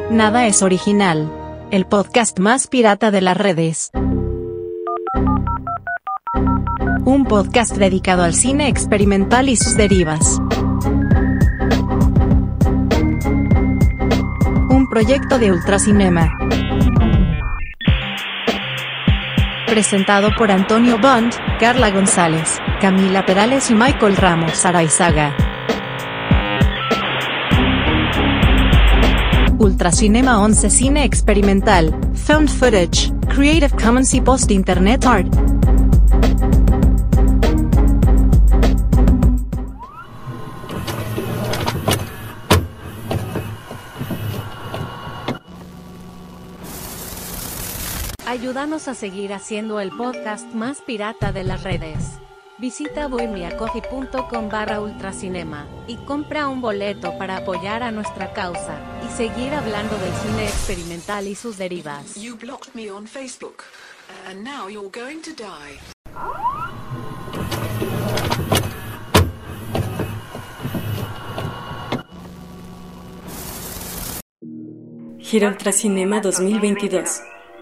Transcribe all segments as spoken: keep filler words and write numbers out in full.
Nada es original. El podcast más pirata de las redes. Un podcast dedicado al cine experimental y sus derivas. Un proyecto de Ultracinema. Presentado por Antonio Bond, Carla González, Camila Perales y Michael Ramos Araizaga. Ultracinema once Cine Experimental, Found Footage, Creative Commons y Post Internet Art. Ayúdanos a seguir haciendo el podcast más pirata de las redes. Visita buymeacoffee.com barra ultracinema y compra un boleto para apoyar a nuestra causa y seguir hablando del cine experimental y sus derivas. You blocked me on Facebook, and now you're going to die. Gira Ultracinema dos mil veintidós.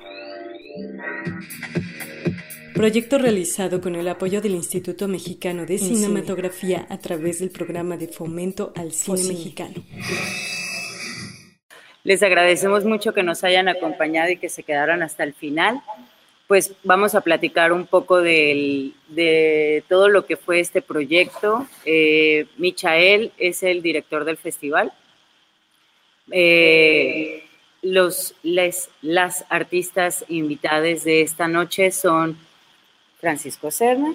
Proyecto realizado con el apoyo del Instituto Mexicano de Cinematografía a través del programa de fomento al cine mexicano. Les agradecemos mucho que nos hayan acompañado y que se quedaran hasta el final. Pues vamos a platicar un poco del, de todo lo que fue este proyecto. Eh, Michael es el director del festival. Eh, los, les, las artistas invitadas de esta noche son Francisco Serna.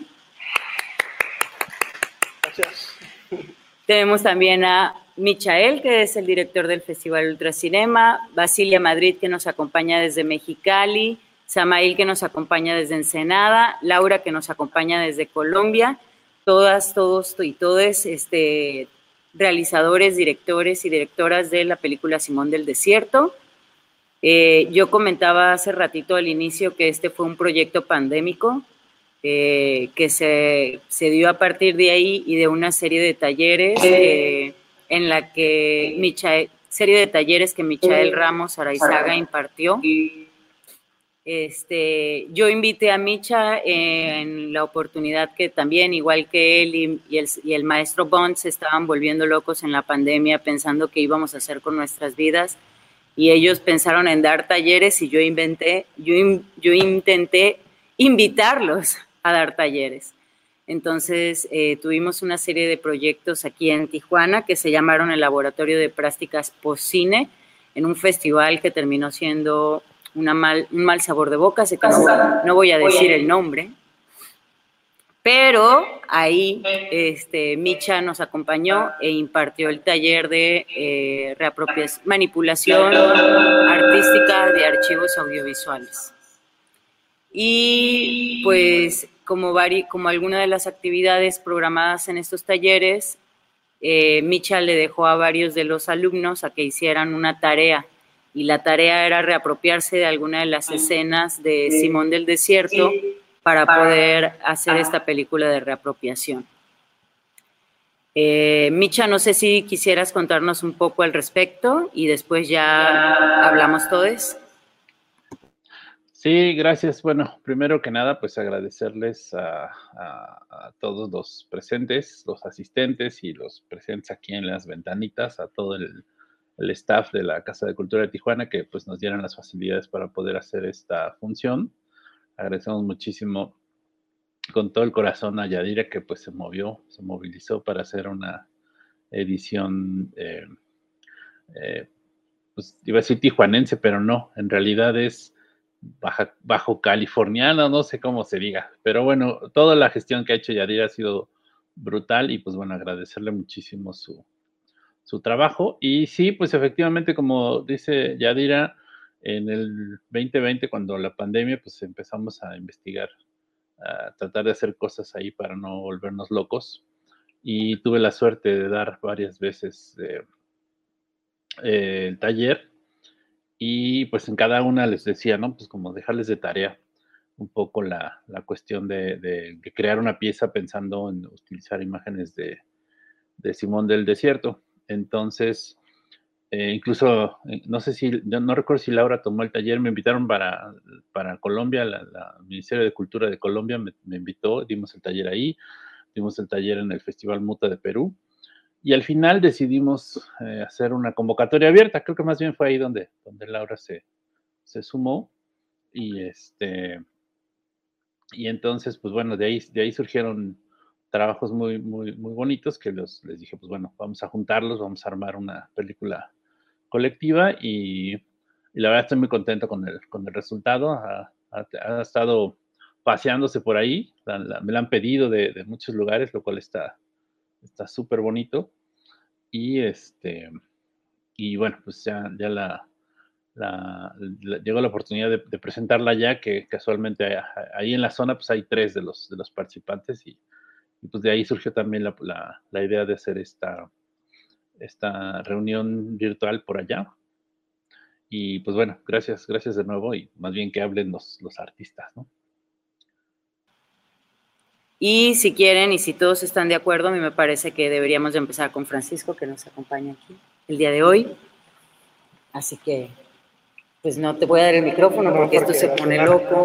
Gracias. Tenemos también a Michael, que es el director del Festival Ultracinema, Basilia Madrid, que nos acompaña desde Mexicali, Samail, que nos acompaña desde Ensenada, Laura, que nos acompaña desde Colombia, todas, todos y todes, este, realizadores, directores y directoras de la película Simón del Desierto. Eh, yo comentaba hace ratito al inicio que este fue un proyecto pandémico, Eh, que se, se dio a partir de ahí y de una serie de talleres eh, en la que Michael, serie de talleres que Michael Ramos Araizaga impartió. Este, yo invité a Micha en la oportunidad que también, igual que él y, y, el, y el maestro Bond, se estaban volviendo locos en la pandemia pensando qué íbamos a hacer con nuestras vidas, y ellos pensaron en dar talleres y yo inventé, yo, yo intenté invitarlos a dar talleres. Entonces eh, tuvimos una serie de proyectos aquí en Tijuana que se llamaron el Laboratorio de Prácticas Postcine, en un festival que terminó siendo una mal, un mal sabor de boca, así que no, no voy a decir el nombre, pero ahí este, Micha nos acompañó e impartió el taller de eh, reapropiación, manipulación artística de archivos audiovisuales. Y pues como, vari, como alguna de las actividades programadas en estos talleres, eh, Micha le dejó a varios de los alumnos a que hicieran una tarea, y la tarea era reapropiarse de alguna de las escenas de Simón del Desierto para poder hacer esta película de reapropiación. Eh, Micha, no sé si quisieras contarnos un poco al respecto y después ya hablamos todos. Sí, gracias. Bueno, primero que nada, pues agradecerles a, a, a todos los presentes, los asistentes y los presentes aquí en las ventanitas, a todo el, el staff de la Casa de Cultura de Tijuana que pues nos dieran las facilidades para poder hacer esta función. Agradecemos muchísimo con todo el corazón a Yadira, que pues se movió, se movilizó para hacer una edición, eh, eh, pues iba a decir tijuanense, pero no, en realidad es Baja, bajo californiano, no sé cómo se diga, pero bueno, toda la gestión que ha hecho Yadira ha sido brutal y pues bueno, agradecerle muchísimo su, su trabajo. Y sí, pues efectivamente, como dice Yadira, en el veinte veinte, cuando la pandemia, pues empezamos a investigar, a tratar de hacer cosas ahí para no volvernos locos, y tuve la suerte de dar varias veces eh, eh, el taller. Y pues en cada una les decía, ¿no? Pues como dejarles de tarea un poco la, la cuestión de, de, de crear una pieza pensando en utilizar imágenes de, de Simón del Desierto. Entonces, Eh, incluso, eh, no sé si, yo no recuerdo si Laura tomó el taller, me invitaron para, para Colombia, la, la Ministerio de Cultura de Colombia me, me invitó, dimos el taller ahí, dimos el taller en el Festival Muta de Perú, y al final decidimos eh, hacer una convocatoria abierta, creo que más bien fue ahí donde, donde Laura se, se sumó, y este, y entonces, pues bueno, de ahí, de ahí surgieron trabajos muy, muy, muy bonitos que los, les dije, pues bueno, vamos a juntarlos, vamos a armar una película colectiva y, y la verdad estoy muy contento con el, con el resultado. Ha, ha, ha estado paseándose por ahí, la, la, me la han pedido de, de, muchos lugares, lo cual está está súper bonito. Y este y bueno, pues ya, ya la, la, la, llegó la oportunidad de, de presentarla ya, que casualmente ahí en la zona pues hay tres de los, de los participantes y, y pues de ahí surgió también la, la, la idea de hacer esta esta reunión virtual por allá. Y pues bueno, gracias, gracias de nuevo y más bien que hablen los, los artistas, ¿no? Y si quieren y si todos están de acuerdo, a mí me parece que deberíamos de empezar con Francisco, que nos acompaña aquí el día de hoy. Así que, pues no te voy a dar el micrófono porque esto se pone loco.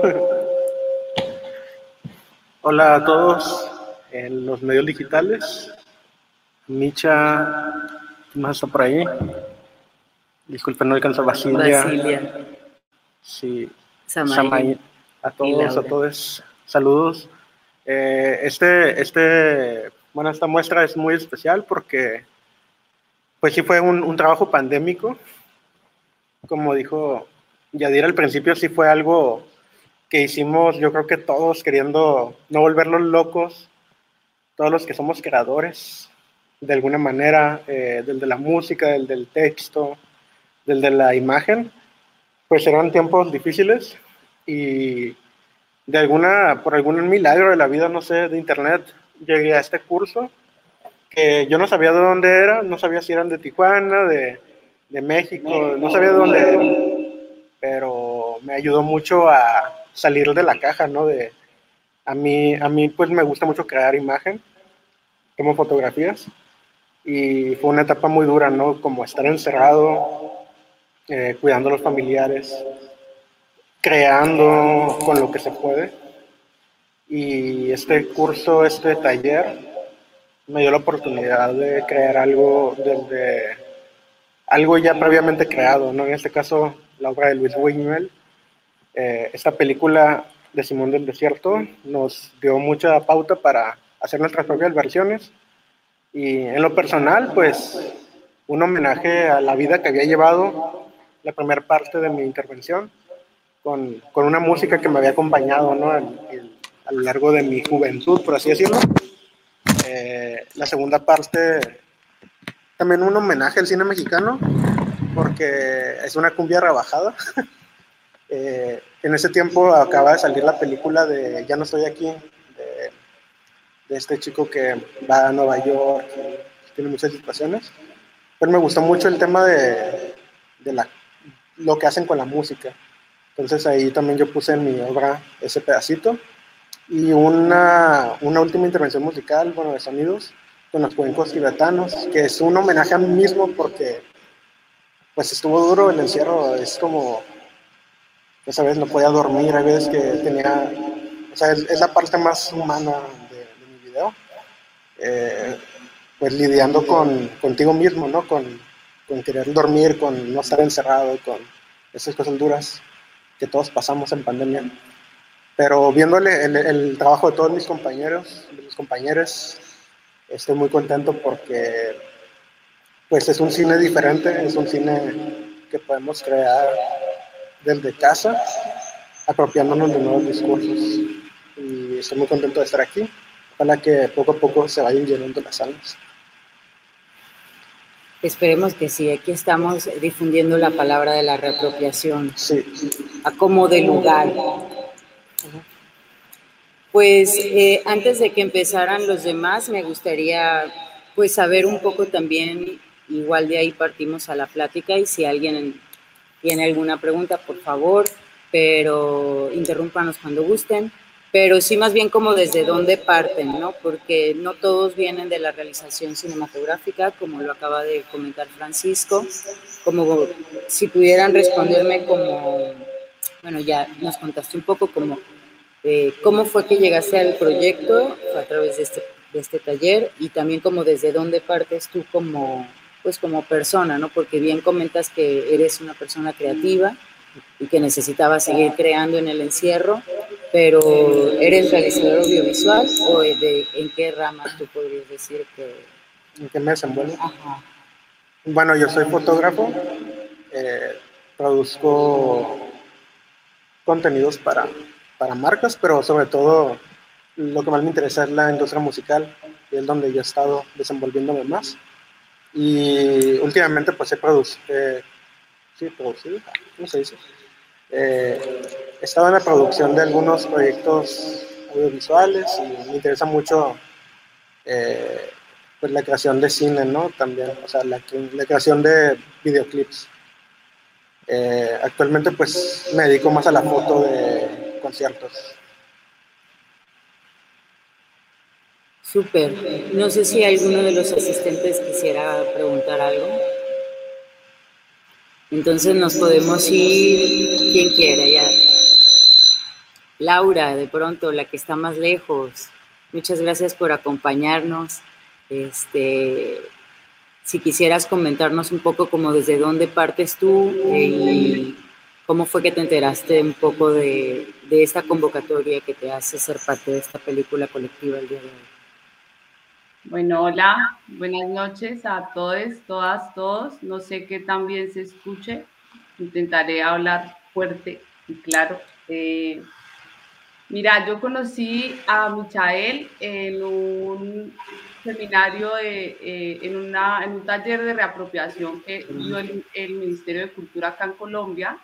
Hola a todos en los medios digitales. Micha, ¿quién más está por ahí? Disculpen, no alcanza Basilia. Basilia. Sí. Samael. Samael. A todos, a todos. Saludos. Eh, este, este, bueno, esta muestra es muy especial porque, pues sí fue un, un trabajo pandémico. Como dijo Yadira al principio, sí fue algo que hicimos, yo creo que todos queriendo no volvernos locos, todos los que somos creadores, de alguna manera, eh, del de la música, del del texto, del de la imagen, pues eran tiempos difíciles y de alguna, por algún milagro de la vida, no sé, de internet, llegué a este curso que yo no sabía de dónde era, no sabía si eran de Tijuana, de, de México, no sabía de dónde era, pero me ayudó mucho a salir de la caja, ¿no? De, a mí, a mí pues me gusta mucho crear imagen, tomo fotografías, y fue una etapa muy dura, ¿no? Como estar encerrado, eh, cuidando a los familiares, creando con lo que se puede. Y este curso, este taller, me dio la oportunidad de crear algo desde algo ya previamente creado, ¿no? En este caso, la obra de Luis Buñuel. Eh, esta película de Simón del Desierto nos dio mucha pauta para hacer nuestras propias versiones. Y en lo personal, pues, un homenaje a la vida que había llevado la primera parte de mi intervención, con, con una música que me había acompañado, ¿no? El, el, a lo largo de mi juventud, por así decirlo. Eh, la segunda parte, también un homenaje al cine mexicano, porque es una cumbia rebajada. eh, en ese tiempo acaba de salir la película de Ya no estoy aquí, de, de este chico que va a Nueva York, y tiene muchas situaciones. Pero me gustó mucho el tema de, de la, lo que hacen con la música. Entonces ahí también yo puse en mi obra ese pedacito. Y una, una última intervención musical, bueno, de sonidos, con los cuencos tibetanos, que es un homenaje a mí mismo porque pues estuvo duro el encierro. Es como, esa vez no podía dormir, hay veces que tenía, o sea, es, es la parte más humana de, de mi video, eh, pues lidiando con, contigo mismo, ¿no? Con, con querer dormir, con no estar encerrado, con esas cosas duras que todos pasamos en pandemia. Pero viéndole el, el trabajo de todos mis compañeros, de mis compañeros, estoy muy contento porque pues es un cine diferente, es un cine que podemos crear desde casa, apropiándonos de nuevos discursos. Y estoy muy contento de estar aquí. Ojalá que poco a poco se vayan llenando las salas. Esperemos que sí. Aquí estamos difundiendo la palabra de la reapropiación. Sí. A como de lugar. Pues eh, antes de que empezaran los demás, me gustaría pues saber un poco también, igual de ahí partimos a la plática, y si alguien tiene alguna pregunta, por favor, pero interrúmpanos cuando gusten, pero sí más bien como desde dónde parten, ¿no? Porque no todos vienen de la realización cinematográfica, como lo acaba de comentar Francisco, como si pudieran responderme como, bueno, ya nos contaste un poco como eh, cómo fue que llegaste al proyecto, fue a través de este, de este taller, y también como desde dónde partes tú como, pues como persona, ¿no? Porque bien comentas que eres una persona creativa y que necesitaba seguir creando en el encierro, pero ¿eres realizador audiovisual o de, en qué rama tú podrías decir que...? ¿En qué me desenvuelvo? Ajá. Bueno, yo soy fotógrafo, eh, produzco contenidos para, para marcas, pero sobre todo lo que más me interesa es la industria musical, y es donde yo he estado desenvolviéndome más. Y últimamente pues he producido, eh, sí, producido, ¿cómo se dice? Eh, he estado en la producción de algunos proyectos audiovisuales y me interesa mucho eh, pues la creación de cine, ¿no? También, o sea, la, la creación de videoclips. Eh, actualmente pues me dedico más a la foto de conciertos. Súper. No sé si alguno de los asistentes quisiera preguntar algo. Entonces nos podemos ir, quien quiera, ya. Laura, de pronto, la que está más lejos. Muchas gracias por acompañarnos. Este, si quisieras comentarnos un poco como desde dónde partes tú eh, y cómo fue que te enteraste un poco de, de esta convocatoria que te hace ser parte de esta película colectiva el día de hoy. Bueno, hola, buenas noches a todos, todas, todos. No sé qué tan bien se escuche. Intentaré hablar fuerte y claro. Eh, mira, yo conocí a Michael en un seminario, de, eh, en, una, en un taller de reapropiación que dio el, el Ministerio de Cultura acá en Colombia.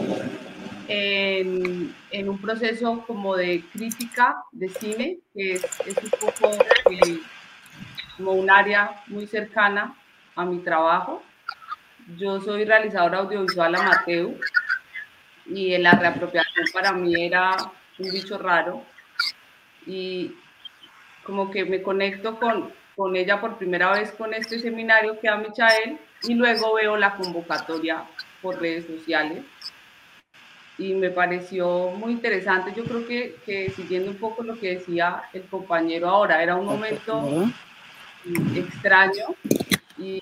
En, en un proceso como de crítica de cine, que es, es un poco... Eh, como un área muy cercana a mi trabajo. Yo soy realizadora audiovisual amateur y la reapropiación para mí era un bicho raro y como que me conecto con, con ella por primera vez con este seminario que da Michael y luego veo la convocatoria por redes sociales y me pareció muy interesante. Yo creo que, que siguiendo un poco lo que decía el compañero ahora, era un momento extraño y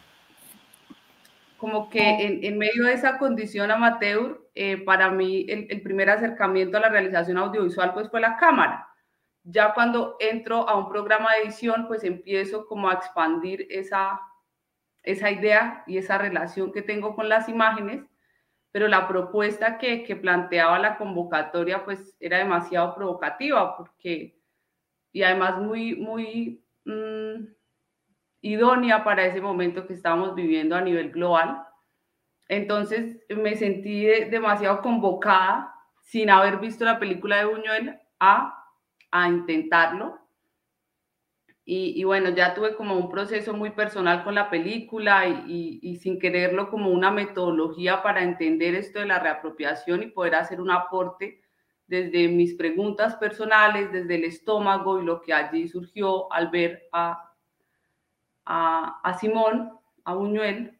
como que en, en medio de esa condición amateur, eh, para mí el, el primer acercamiento a la realización audiovisual pues fue la cámara. Ya cuando entro a un programa de edición, pues empiezo como a expandir esa, esa idea y esa relación que tengo con las imágenes, pero la propuesta que, que planteaba la convocatoria pues era demasiado provocativa porque, y además muy, muy... Mmm, idónea para ese momento que estábamos viviendo a nivel global. Entonces me sentí de, demasiado convocada, sin haber visto la película de Buñuel, a, a intentarlo. Y, y bueno, ya tuve como un proceso muy personal con la película y, y, y sin quererlo como una metodología para entender esto de la reapropiación y poder hacer un aporte desde mis preguntas personales, desde el estómago y lo que allí surgió al ver a A, a Simón, a Buñuel,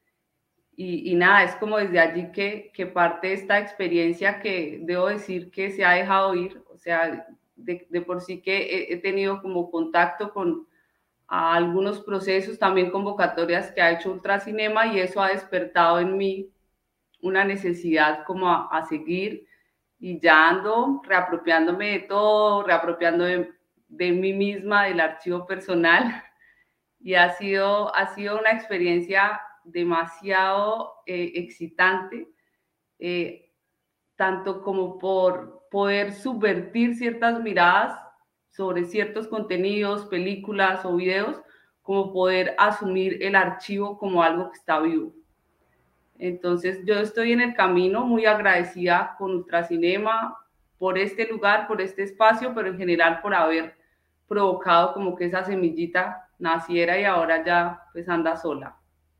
y, y nada, es como desde allí que, que parte esta experiencia que debo decir que se ha dejado ir, o sea, de, de por sí que he, he tenido como contacto con a algunos procesos, también convocatorias que ha hecho Ultracinema, y eso ha despertado en mí una necesidad como a, a seguir, y ya ando reapropiándome de todo, reapropiando de, de mí misma, del archivo personal. Y ha sido, ha sido una experiencia demasiado eh, excitante, eh, tanto como por poder subvertir ciertas miradas sobre ciertos contenidos, películas o videos, como poder asumir el archivo como algo que está vivo. Entonces yo estoy en el camino, muy agradecida con Ultracinema por este lugar, por este espacio, pero en general por haber provocado como que esa semillita naciera y ahora ya pues anda sola.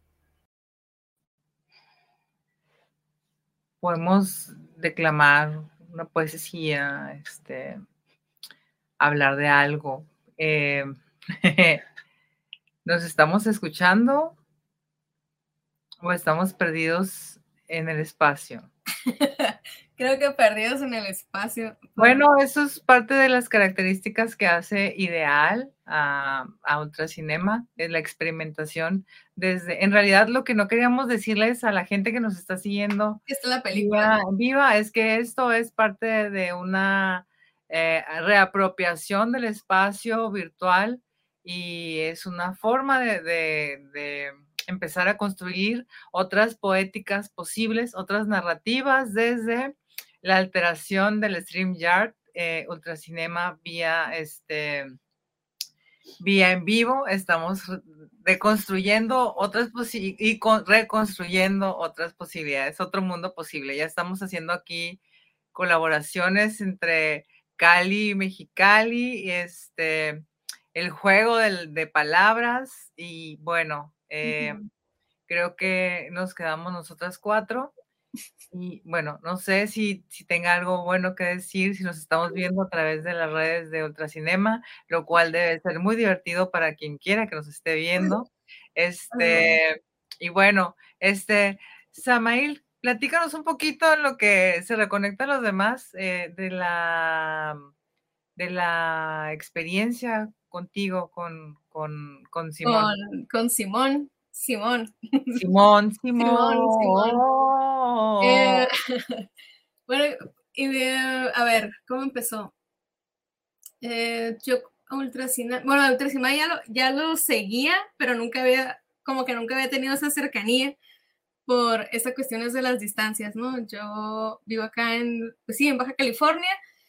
Podemos declamar una poesía, este, hablar de algo. Eh, ¿Nos estamos escuchando? O estamos perdidos en el espacio. Creo que perdidos en el espacio. Bueno, eso es parte de las características que hace ideal a, a Ultracinema, es la experimentación desde, en realidad lo que no queríamos decirles a la gente que nos está siguiendo, esta es la película viva, viva, es que esto es parte de una eh, reapropiación del espacio virtual y es una forma de, de, de empezar a construir otras poéticas posibles, otras narrativas desde la alteración del StreamYard, eh, Ultracinema vía, este, vía en vivo. Estamos reconstruyendo otras posibilidades y con, reconstruyendo otras posibilidades, otro mundo posible. Ya estamos haciendo aquí colaboraciones entre Cali y Mexicali, este, el juego del, de palabras y bueno, eh, uh-huh. Creo que nos quedamos nosotras cuatro. Y bueno, no sé si, si tenga algo bueno que decir, si nos estamos viendo a través de las redes de Ultracinema, lo cual debe ser muy divertido para quien quiera que nos esté viendo. Este, y bueno, este, Samael, platícanos un poquito en lo que se reconecta a los demás eh, de la de la experiencia contigo, con, con, con Simón. Con, con Simón. Simón. Simón, Simón. Simón, Simón. Oh. Eh, bueno, y, eh, a ver, ¿cómo empezó? Eh, yo Ultracinema, bueno, Ultracinema ya lo, ya lo seguía, pero nunca había, como que nunca había tenido esa cercanía por esas cuestiones de las distancias, ¿no? Yo vivo acá en, pues sí, en Baja California,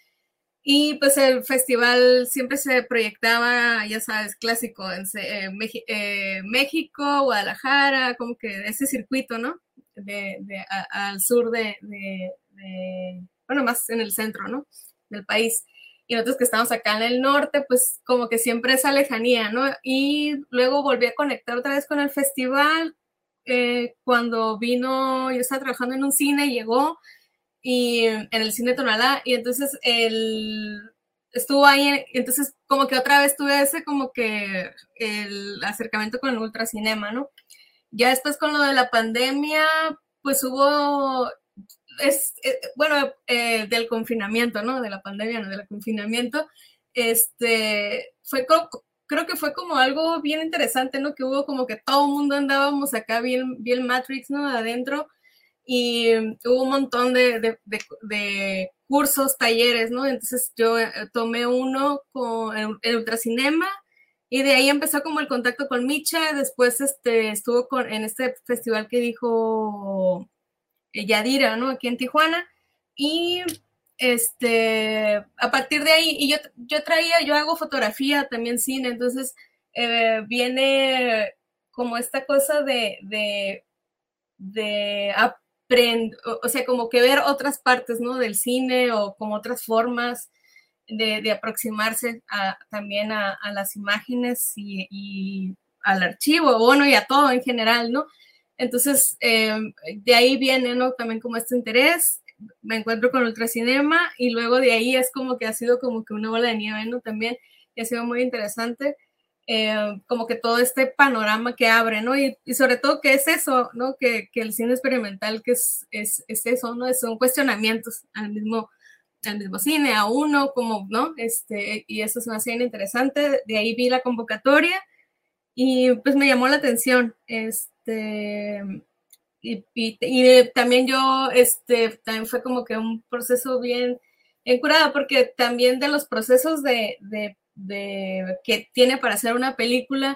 y pues el festival siempre se proyectaba, ya sabes, clásico, en eh, Meji eh, México, Guadalajara, como que ese circuito, ¿no? De, de, a, al sur de, de, de, bueno, más en el centro, ¿no? Del país. Y nosotros que estamos acá en el norte, pues como que siempre esa lejanía, ¿no? Y luego volví a conectar otra vez con el festival. Eh, cuando vino, yo estaba trabajando en un cine, llegó, y en el cine Tonalá, y entonces él estuvo ahí, entonces como que otra vez tuve ese como que el acercamiento con el Ultracinema, ¿no? Ya después con lo de la pandemia, pues hubo, es, es, bueno, eh, del confinamiento, ¿no? De la pandemia, no, del confinamiento, este, fue como, creo que fue como algo bien interesante, ¿no? Que hubo como que todo el mundo andábamos acá bien, bien Matrix, ¿no? Adentro, y hubo un montón de, de, de, de cursos, talleres, ¿no? Entonces yo tomé uno con el, el Ultracinema y de ahí empezó como el contacto con Micha. Después este, estuvo con, en este festival que dijo Yadira, ¿no? Aquí en Tijuana. Y este, a partir de ahí, y yo, yo traía, yo hago fotografía, también cine, entonces eh, viene como esta cosa de, de, de o sea, como que ver otras partes, ¿no? Del cine o como otras formas de, de aproximarse a, también a, a las imágenes y, y al archivo, bueno, y a todo en general, ¿no? Entonces, eh, de ahí viene, ¿no? También como este interés, me encuentro con Ultracinema y luego de ahí es como que ha sido como que una bola de nieve, ¿no? También, y ha sido muy interesante. Eh, como que todo este panorama que abre, ¿no? Y, y sobre todo que es eso, ¿no? Que, que el cine experimental, que es, es, es eso, ¿no? Son cuestionamientos al mismo, al mismo cine, a uno, como, ¿no? Este, y eso es una escena interesante. De ahí vi la convocatoria y pues me llamó la atención. Este, y, y, y también yo, este, también fue como que un proceso bien, bien curado, porque también de los procesos de, de de que tiene para hacer una película,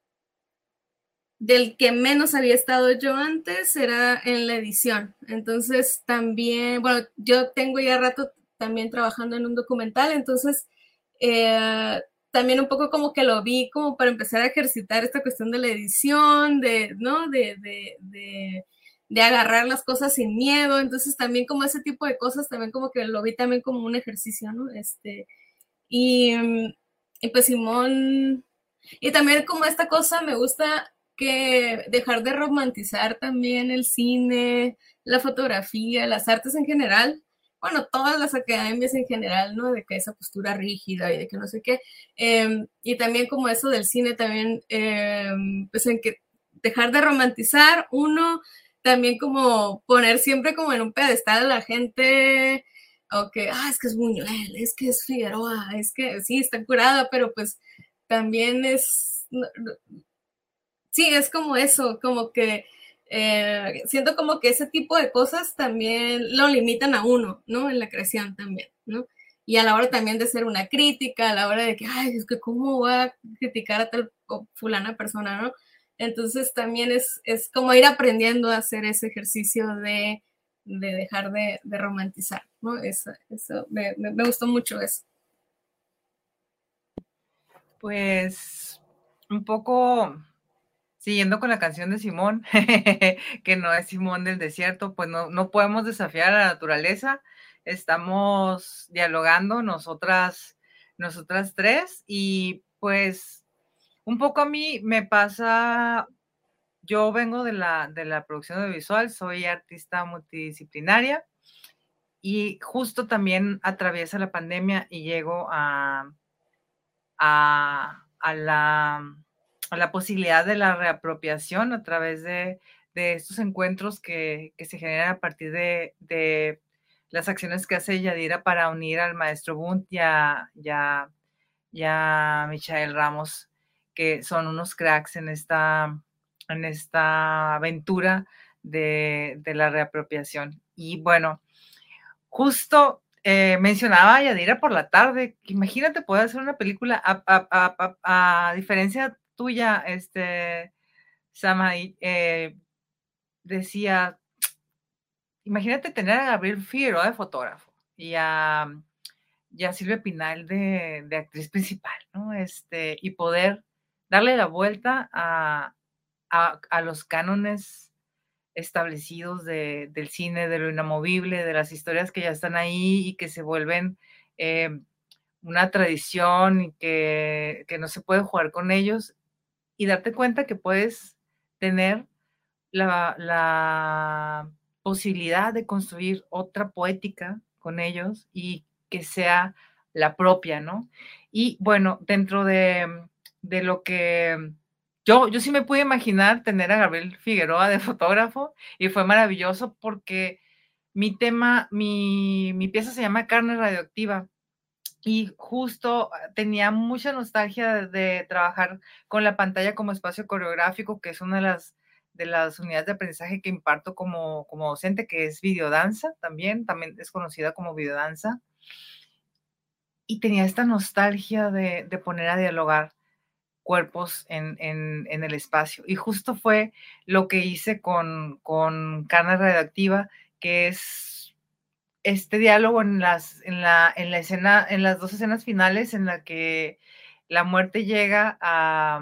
del que menos había estado yo antes era en la edición. Entonces también, bueno, yo tengo ya rato también trabajando en un documental, entonces eh, también un poco como que lo vi como para empezar a ejercitar esta cuestión de la edición, de, ¿no? De, de, de, de agarrar las cosas sin miedo. Entonces también como ese tipo de cosas, también como que lo vi también como un ejercicio, ¿no? Este, y Y pues Simón, y también como esta cosa me gusta que dejar de romantizar también el cine, la fotografía, las artes en general, bueno, todas las academias en general, ¿no? De que esa postura rígida y de que no sé qué, eh, y también como eso del cine también, eh, pues en que dejar de romantizar, uno, también como poner siempre como en un pedestal a la gente, o que, ah, es que es Buñuel, es que es Figueroa, es que sí, está curada, pero pues también es, no, no, sí, es como eso, como que eh, siento como que ese tipo de cosas también lo limitan a uno, ¿no? En la creación también, ¿no? Y a la hora también de ser una crítica, a la hora de que, ay, es que cómo voy a criticar a tal o fulana persona, ¿no? Entonces también es, es como ir aprendiendo a hacer ese ejercicio de, de dejar de, de romantizar, ¿no? Eso, eso me, me, me gustó mucho eso. Pues un poco siguiendo con la canción de Simón, que no es Simón del desierto, pues no, no podemos desafiar a la naturaleza. Estamos dialogando nosotras, nosotras tres, y pues un poco a mí me pasa, yo vengo de la, de la producción audiovisual, soy artista multidisciplinaria, y justo también atraviesa la pandemia y llego a, a, a la... a la posibilidad de la reapropiación a través de, de estos encuentros que, que se generan a partir de, de las acciones que hace Yadira para unir al maestro Bunt y a, y a, y a Michael Ramos, que son unos cracks en esta, en esta aventura de, de la reapropiación. Y bueno, justo eh, mencionaba a Yadira por la tarde, que imagínate poder hacer una película a, a, a, a, a diferencia tuya, este, Samaí, eh, decía, imagínate tener a Gabriel Figueroa de fotógrafo y a, y a Silvia Pinal de, de actriz principal, ¿no? Este, y poder darle la vuelta a, a, a los cánones establecidos de, del cine, de lo inamovible, de las historias que ya están ahí y que se vuelven eh, una tradición y que, que no se puede jugar con ellos, y darte cuenta que puedes tener la, la posibilidad de construir otra poética con ellos y que sea la propia, ¿no? Y bueno, dentro de, de lo que yo, yo sí me pude imaginar tener a Gabriel Figueroa de fotógrafo, y fue maravilloso porque mi tema, mi, mi pieza se llama Carne Radioactiva, y justo tenía mucha nostalgia de, de trabajar con la pantalla como espacio coreográfico, que es una de las, de las unidades de aprendizaje que imparto como, como docente, que es videodanza también, también es conocida como videodanza. Y tenía esta nostalgia de, de poner a dialogar cuerpos en, en, en el espacio. Y justo fue lo que hice con, con Carne Radioactiva, que es este diálogo en las, en la, en la escena, en las dos escenas finales, en la que la muerte llega a,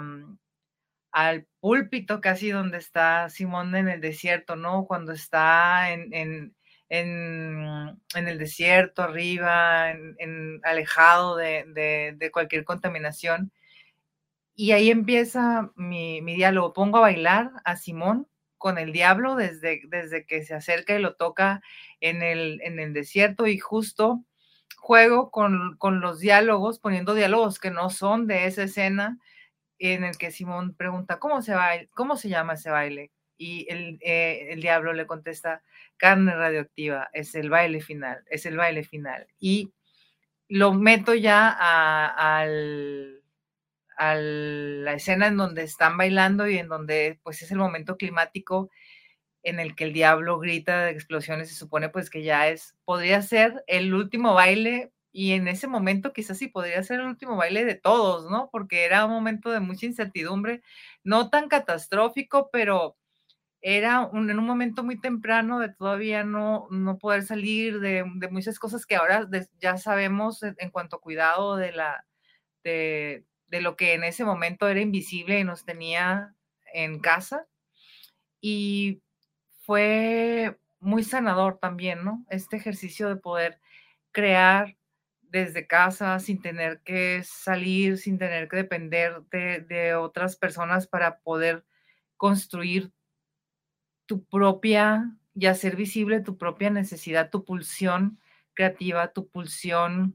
al púlpito casi donde está Simón en el desierto, ¿no? Cuando está en, en, en, en el desierto, arriba, en, en alejado de, de, de cualquier contaminación. Y ahí empieza mi, mi diálogo. Pongo a bailar a Simón con el diablo desde, desde que se acerca y lo toca en el, en el desierto, y justo juego con, con los diálogos, poniendo diálogos que no son de esa escena, en el que Simón pregunta, ¿cómo se, baila, cómo se llama ese baile? Y el, eh, el diablo le contesta, Carne Radioactiva, es el baile final, es el baile final. Y lo meto ya a, al... a la escena en donde están bailando y en donde pues es el momento climático en el que el diablo grita de explosiones. Se supone pues que ya es, podría ser el último baile, y en ese momento quizás sí podría ser el último baile de todos, ¿no? Porque era un momento de mucha incertidumbre, no tan catastrófico, pero era un, en un momento muy temprano de todavía no, no poder salir de, de muchas cosas que ahora de, ya sabemos en, en cuanto a cuidado de la... de de lo que en ese momento era invisible y nos tenía en casa. Y fue muy sanador también, ¿no? Este ejercicio de poder crear desde casa sin tener que salir, sin tener que depender de, de otras personas para poder construir tu propia y hacer visible tu propia necesidad, tu pulsión creativa, tu pulsión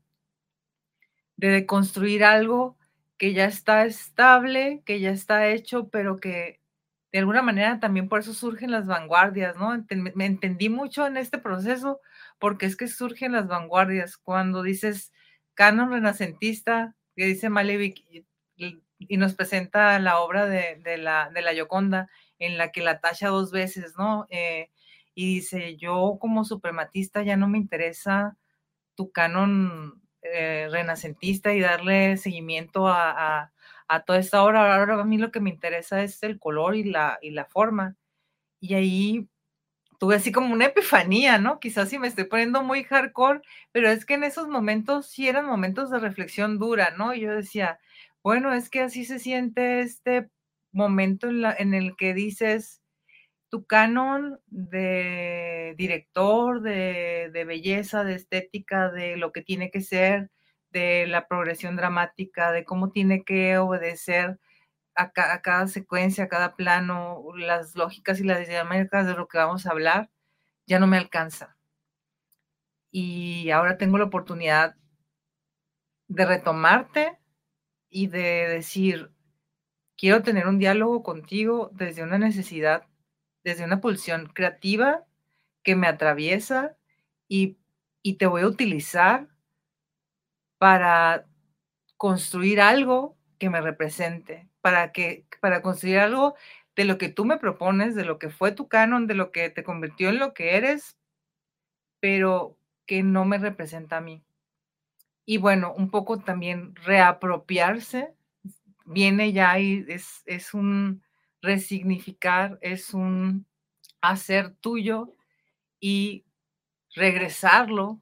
de construir algo que ya está estable, que ya está hecho, pero que de alguna manera también por eso surgen las vanguardias, ¿no? Enten- me entendí mucho en este proceso porque es que surgen las vanguardias cuando dices canon renacentista, que dice Malevich y, y- y nos presenta la obra de, de la, de la Gioconda en la que la tacha dos veces, ¿no? Eh, y dice, yo como suprematista ya no me interesa tu canon eh, renacentista y darle seguimiento a, a, a toda esta obra. Ahora a mí lo que me interesa es el color y la, y la forma. Y ahí tuve así como una epifanía, ¿no? Quizás sí me estoy poniendo muy hardcore, pero es que en esos momentos sí eran momentos de reflexión dura, ¿no? Y yo decía, bueno, es que así se siente este momento en, la, en el que dices, tu canon de director, de, de belleza, de estética, de lo que tiene que ser, de la progresión dramática, de cómo tiene que obedecer a, ca a cada secuencia, a cada plano, las lógicas y las dinámicas de lo que vamos a hablar, ya no me alcanza. Y ahora tengo la oportunidad de retomarte y de decir, quiero tener un diálogo contigo desde una necesidad, desde una pulsión creativa que me atraviesa y, y te voy a utilizar para construir algo que me represente, para, que, para construir algo de lo que tú me propones, de lo que fue tu canon, de lo que te convirtió en lo que eres, pero que no me representa a mí. Y bueno, un poco también reapropiarse, viene ya y es, es un resignificar, es un hacer tuyo y regresarlo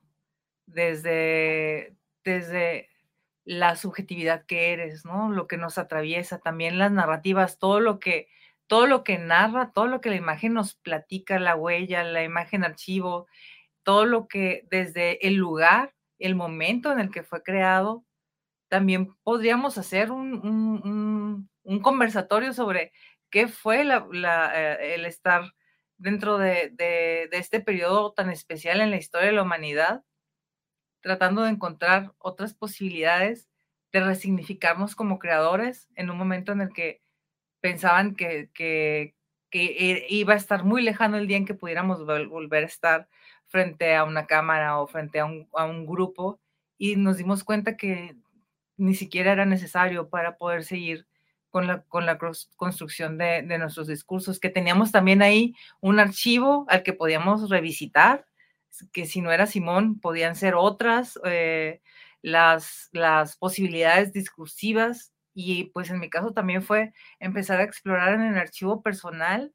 desde, desde la subjetividad que eres, ¿no? Lo que nos atraviesa, también las narrativas, todo lo que, todo lo que narra, todo lo que la imagen nos platica, la huella, la imagen archivo, todo lo que desde el lugar, el momento en el que fue creado, también podríamos hacer un, un, un, un conversatorio sobre qué fue la, la, eh, el estar dentro de, de, de este periodo tan especial en la historia de la humanidad, tratando de encontrar otras posibilidades de resignificarnos como creadores en un momento en el que pensaban que, que, que iba a estar muy lejano el día en que pudiéramos volver a estar frente a una cámara o frente a un, a un grupo, y nos dimos cuenta que ni siquiera era necesario para poder seguir con la, con la construcción de, de nuestros discursos, que teníamos también ahí un archivo al que podíamos revisitar, que si no era Simón, podían ser otras, eh, las, las posibilidades discursivas, y pues en mi caso también fue empezar a explorar en el archivo personal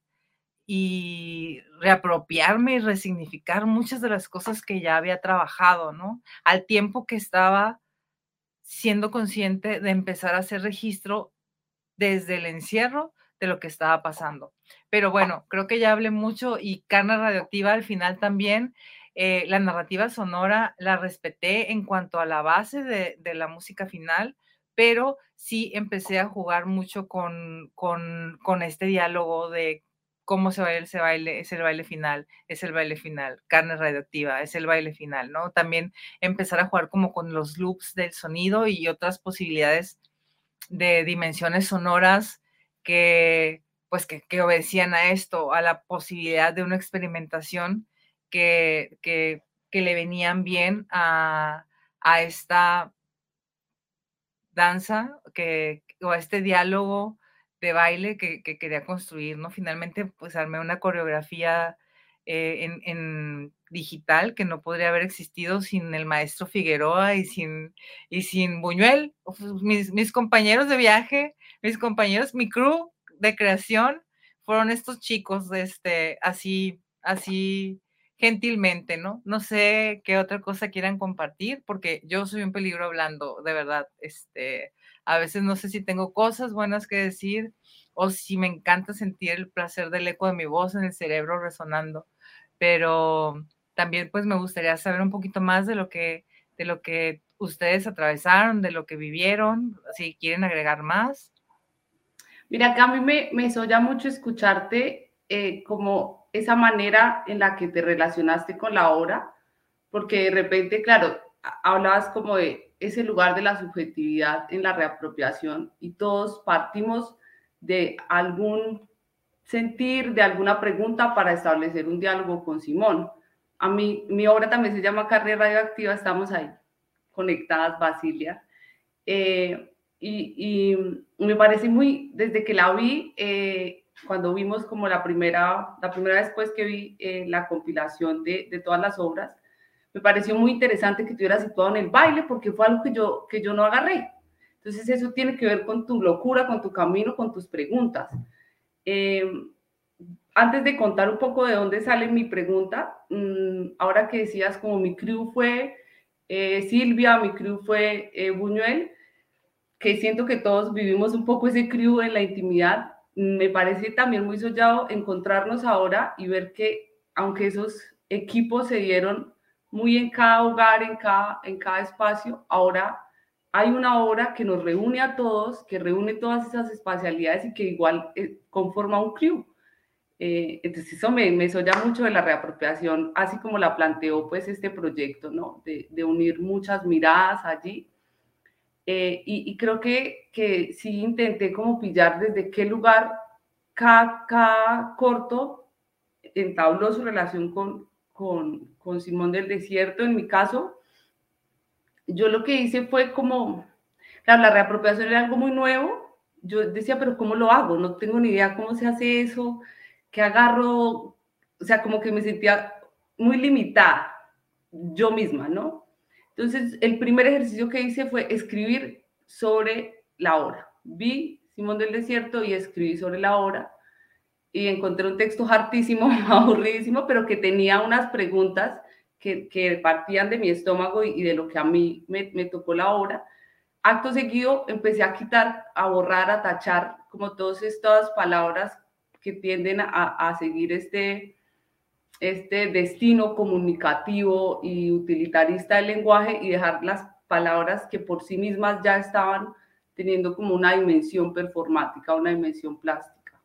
y reapropiarme y resignificar muchas de las cosas que ya había trabajado, ¿no? Al tiempo que estaba siendo consciente de empezar a hacer registro desde el encierro de lo que estaba pasando. Pero bueno, creo que ya hablé mucho y Carne Radioactiva al final también, eh, la narrativa sonora la respeté en cuanto a la base de, de la música final, pero sí empecé a jugar mucho con, con, con este diálogo de cómo se baila ese baile, es el baile final, es el baile final, Carne Radioactiva, es el baile final, ¿no? También empezar a jugar como con los loops del sonido y otras posibilidades de dimensiones sonoras que, pues, que, que obedecían a esto, a la posibilidad de una experimentación que, que, que le venían bien a, a esta danza que, o a este diálogo de baile que, que quería construir, ¿no? Finalmente, pues armé una coreografía eh, en, en digital que no podría haber existido sin el maestro Figueroa y sin, y sin Buñuel, mis, mis compañeros de viaje, mis compañeros, mi crew de creación, fueron estos chicos, este, así, así gentilmente, ¿no? No sé qué otra cosa quieran compartir, porque yo soy un peligro hablando, de verdad, este, a veces no sé si tengo cosas buenas que decir o si me encanta sentir el placer del eco de mi voz en el cerebro resonando, pero también pues me gustaría saber un poquito más de lo que, de lo que ustedes atravesaron, de lo que vivieron, si quieren agregar más. Mira, que a mí me, me soya mucho escucharte eh, como esa manera en la que te relacionaste con la obra, porque de repente, claro, hablabas como de ese lugar de la subjetividad en la reapropiación y todos partimos de algún sentir, de alguna pregunta para establecer un diálogo con Simón. A mí, mi obra también se llama Carne Radioactiva, estamos ahí conectadas, Basilia. Eh, y, y me parece muy, desde que la vi, eh, cuando vimos como la primera, la primera vez pues que vi eh, la compilación de, de todas las obras, me pareció muy interesante que estuviera situado en el baile, porque fue algo que yo, que yo no agarré. Entonces eso tiene que ver con tu locura, con tu camino, con tus preguntas. Eh, antes de contar un poco de dónde sale mi pregunta, mmm, ahora que decías como mi crew fue eh, Silvia, mi crew fue eh, Buñuel, que siento que todos vivimos un poco ese crew en la intimidad, me parece también muy soñado encontrarnos ahora y ver que aunque esos equipos se dieron muy en cada hogar, en cada, en cada espacio, ahora hay una obra que nos reúne a todos, que reúne todas esas espacialidades y que igual eh, conforma un crew. Eh, entonces eso me, me soña mucho de la reapropiación, así como la planteó pues este proyecto, ¿no? De, de unir muchas miradas allí. Eh, y, y creo que, que sí intenté como pillar desde qué lugar cada, cada corto entabló su relación con, con, con Simón del Desierto. En mi caso, yo lo que hice fue como, claro, la reapropiación era algo muy nuevo. Yo decía, pero ¿cómo lo hago? No tengo ni idea cómo se hace eso, qué agarro, o sea, como que me sentía muy limitada yo misma, ¿no? Entonces, el primer ejercicio que hice fue escribir sobre la obra. Vi Simón del Desierto y escribí sobre la obra y encontré un texto hartísimo, aburridísimo, pero que tenía unas preguntas que, que partían de mi estómago y, y de lo que a mí me, me tocó la obra. Acto seguido empecé a quitar, a borrar, a tachar como todas estas palabras que tienden a, a seguir este... este destino comunicativo y utilitarista del lenguaje y dejar las palabras que por sí mismas ya estaban teniendo como una dimensión performática, una dimensión plástica.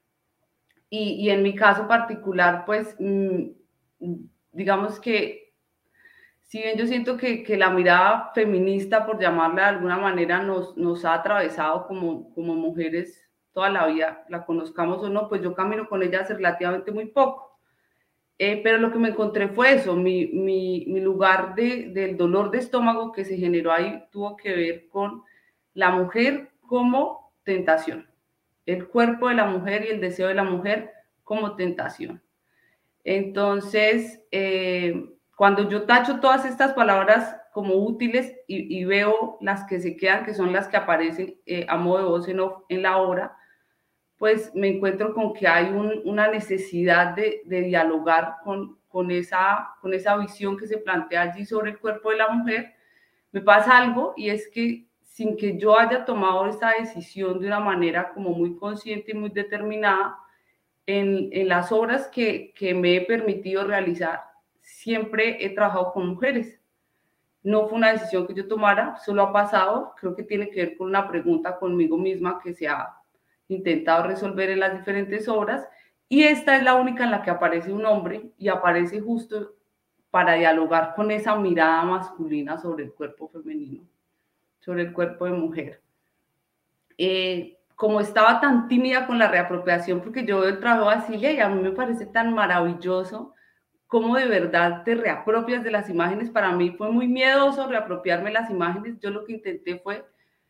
Y, y en mi caso particular, pues, mmm, digamos que, si bien yo siento que, que la mirada feminista, por llamarla de alguna manera, nos, nos ha atravesado como, como mujeres toda la vida, la conozcamos o no, pues yo camino con ella hace relativamente muy poco. Eh, pero lo que me encontré fue eso, mi, mi, mi lugar de, del dolor de estómago que se generó ahí tuvo que ver con la mujer como tentación, el cuerpo de la mujer y el deseo de la mujer como tentación. Entonces, eh, cuando yo tacho todas estas palabras como útiles y, y veo las que se quedan, que son las que aparecen eh, a modo de voz en off en la obra, pues me encuentro con que hay un, una necesidad de, de dialogar con, con, esa, con esa visión que se plantea allí sobre el cuerpo de la mujer. Me pasa algo y es que sin que yo haya tomado esta decisión de una manera como muy consciente y muy determinada, en, en las obras que, que me he permitido realizar, siempre he trabajado con mujeres. No fue una decisión que yo tomara, solo ha pasado. Creo que tiene que ver con una pregunta conmigo misma que se ha intentado resolver en las diferentes obras, y esta es la única en la que aparece un hombre y aparece justo para dialogar con esa mirada masculina sobre el cuerpo femenino, sobre el cuerpo de mujer. Eh, como estaba tan tímida con la reapropiación, porque yo veo el trabajo de Basilia y a mí me parece tan maravilloso cómo de verdad te reapropias de las imágenes. Para mí fue muy miedoso reapropiarme las imágenes. Yo lo que intenté fue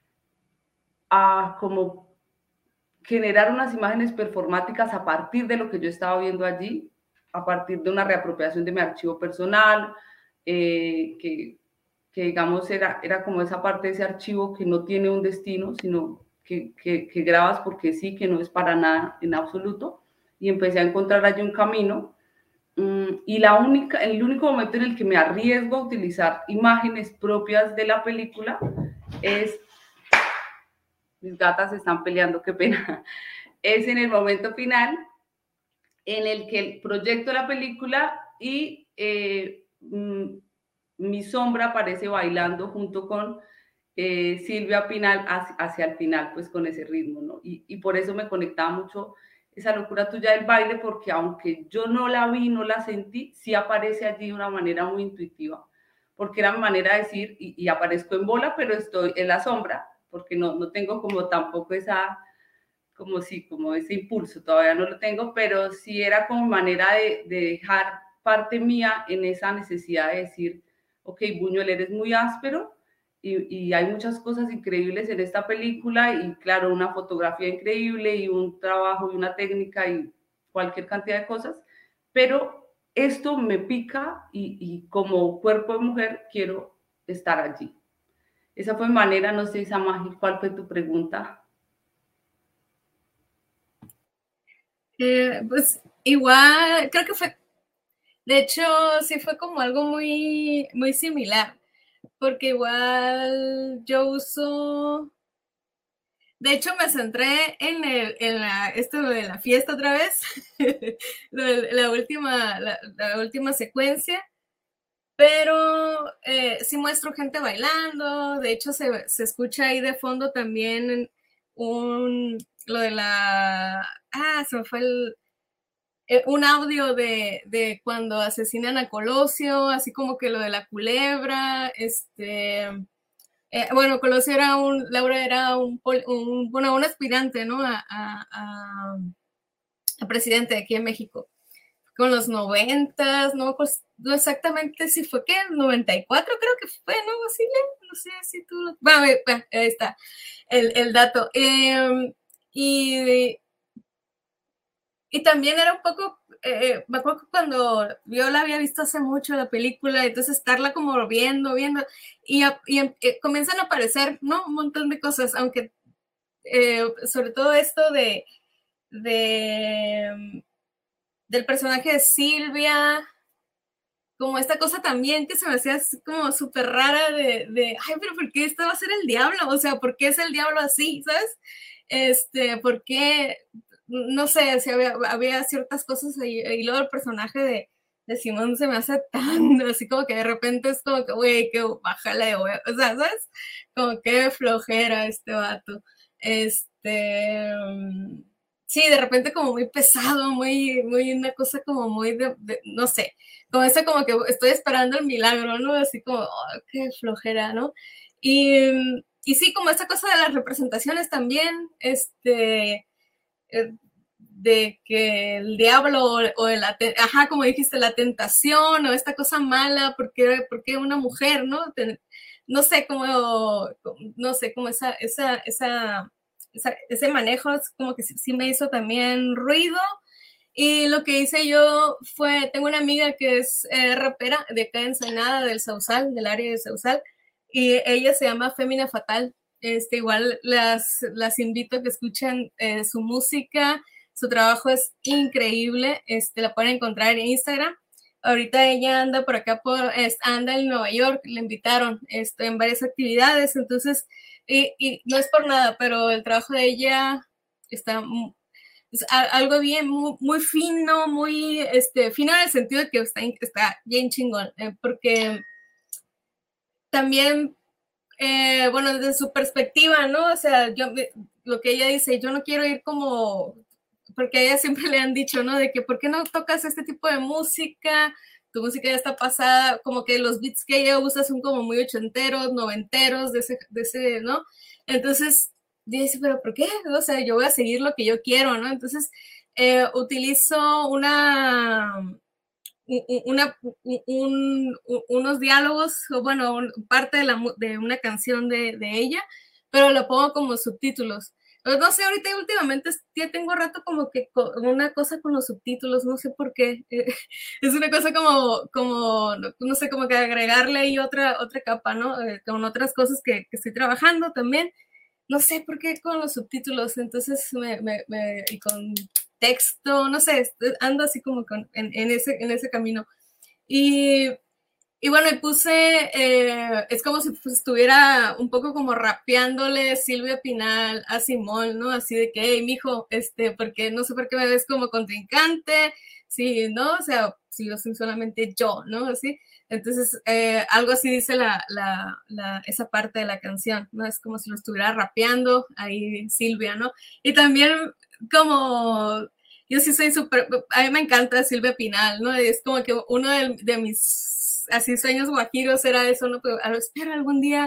a como generar unas imágenes performáticas a partir de lo que yo estaba viendo allí, a partir de una reapropiación de mi archivo personal, eh, que, que digamos era, era como esa parte de ese archivo que no tiene un destino, sino que, que, que grabas porque sí, que no es para nada en absoluto, y empecé a encontrar allí un camino. Um, y la única, el único momento en el que me arriesgo a utilizar imágenes propias de la película es... Mis gatas se están peleando, qué pena. Es en el momento final en el que proyecto la película y eh, mi sombra aparece bailando junto con eh, Silvia Pinal hacia, hacia el final, pues con ese ritmo, ¿no? Y, y por eso me conectaba mucho esa locura tuya del baile, porque aunque yo no la vi, no la sentí, sí aparece allí de una manera muy intuitiva, porque era mi manera de decir, y, y aparezco en bola, pero estoy en la sombra, porque no, no tengo como tampoco esa, como sí, como ese impulso, todavía no lo tengo, pero sí era como manera de, de dejar parte mía en esa necesidad de decir, ok, Buñuel, eres muy áspero y, y hay muchas cosas increíbles en esta película y claro, una fotografía increíble y un trabajo y una técnica y cualquier cantidad de cosas, pero esto me pica y, y como cuerpo de mujer quiero estar allí. Esa fue mi manera, no sé, Samaj, ¿cuál fue tu pregunta? Eh, pues igual, creo que fue, de hecho, sí fue como algo muy, muy similar, porque igual yo uso, de hecho me centré en, el, en la, esto de la fiesta otra vez, la, última, la, la última secuencia, pero eh, sí muestro gente bailando, de hecho se, se escucha ahí de fondo también un, lo de la, ah, se me fue el, eh, un audio de, de cuando asesinan a Colosio, así como que lo de la culebra, este, eh, bueno, Colosio era un, Laura era un, un bueno, un aspirante, ¿no? A, a, a, a presidente de aquí en México. Con los noventas, no, pues, no exactamente si fue que noventa y cuatro creo que fue, ¿no, Basilia? No sé si tú... Bueno, ahí está el, el dato. Eh, y, y también era un poco, eh, me acuerdo que cuando yo la había visto hace mucho la película, entonces estarla como viendo, viendo, y, y eh, comienzan a aparecer, ¿no? Un montón de cosas, aunque eh, sobre todo esto de... de del personaje de Silvia, como esta cosa también que se me hacía como súper rara de, de, ay, pero ¿por qué esto va a ser el diablo? O sea, ¿por qué es el diablo así? ¿Sabes? Este, ¿por qué? No sé, si había, había ciertas cosas ahí, y luego el personaje de, de Simón se me hace tan, así como que de repente es como que, güey, que bájale de huevo, o sea, ¿sabes? Como que flojera este vato. Este... Sí, de repente como muy pesado, muy, muy una cosa como muy de, de no sé, como esa como que estoy esperando el milagro, ¿no? Así como, oh, qué flojera, ¿no? Y, y sí, como esta cosa de las representaciones también, este, de que el diablo o, o el, ajá, como dijiste, la tentación o esta cosa mala, porque, porque una mujer, ¿no? No sé, como, no sé, como esa, esa, esa Esa, ese manejo es como que sí, sí me hizo también ruido. Y lo que hice yo fue, tengo una amiga que es eh, rapera de acá en Ensenada, del Sausal, del área de Sausal, y ella se llama Fémina Fatal. Este, igual las, las invito a que escuchen eh, su música, su trabajo es increíble, este, la pueden encontrar en Instagram. Ahorita ella anda por acá, por, es, anda en Nueva York, le invitaron este, en varias actividades, entonces, y, y no es por nada, pero el trabajo de ella está muy, es algo bien, muy, muy fino, muy este, fino en el sentido de que está, está bien chingón, eh, porque también, eh, bueno, desde su perspectiva, ¿no? O sea, yo, lo que ella dice, yo no quiero ir como, porque a ella siempre le han dicho, ¿no? De que, ¿por qué no tocas este tipo de música? Tu música ya está pasada, como que los beats que ella usa son como muy ochenteros, noventeros, de ese, de ese ¿no? Entonces, dice, ¿pero por qué? O sea, yo voy a seguir lo que yo quiero, ¿no? Entonces, eh, utilizo una, una un, un, unos diálogos, o bueno, un, parte de, la, de una canción de, de ella, pero lo pongo como subtítulos. No sé, ahorita últimamente ya tengo rato como que con una cosa con los subtítulos, no sé por qué. Es una cosa como, como no sé, como que agregarle ahí otra, otra capa, ¿no? Eh, con otras cosas que, que estoy trabajando también. No sé por qué con los subtítulos, entonces me, me, me y con texto, no sé, ando así como con, en, en, ese, en ese camino. Y, y bueno, y puse, eh, es como si estuviera un poco como rapeándole Silvia Pinal a Simón, ¿no? Así de que, hey, mijo, este, porque no sé por qué me ves como contrincante, sí, ¿no? O sea, si yo soy solamente yo, ¿no? Así. Entonces, eh, algo así dice la, la, la, esa parte de la canción, ¿no? Es como si lo estuviera rapeando ahí Silvia, ¿no? Y también como, yo sí soy súper, a mí me encanta Silvia Pinal, ¿no? Es como que uno de, de mis, así, sueños guajiros era eso, ¿no? Pero espero algún día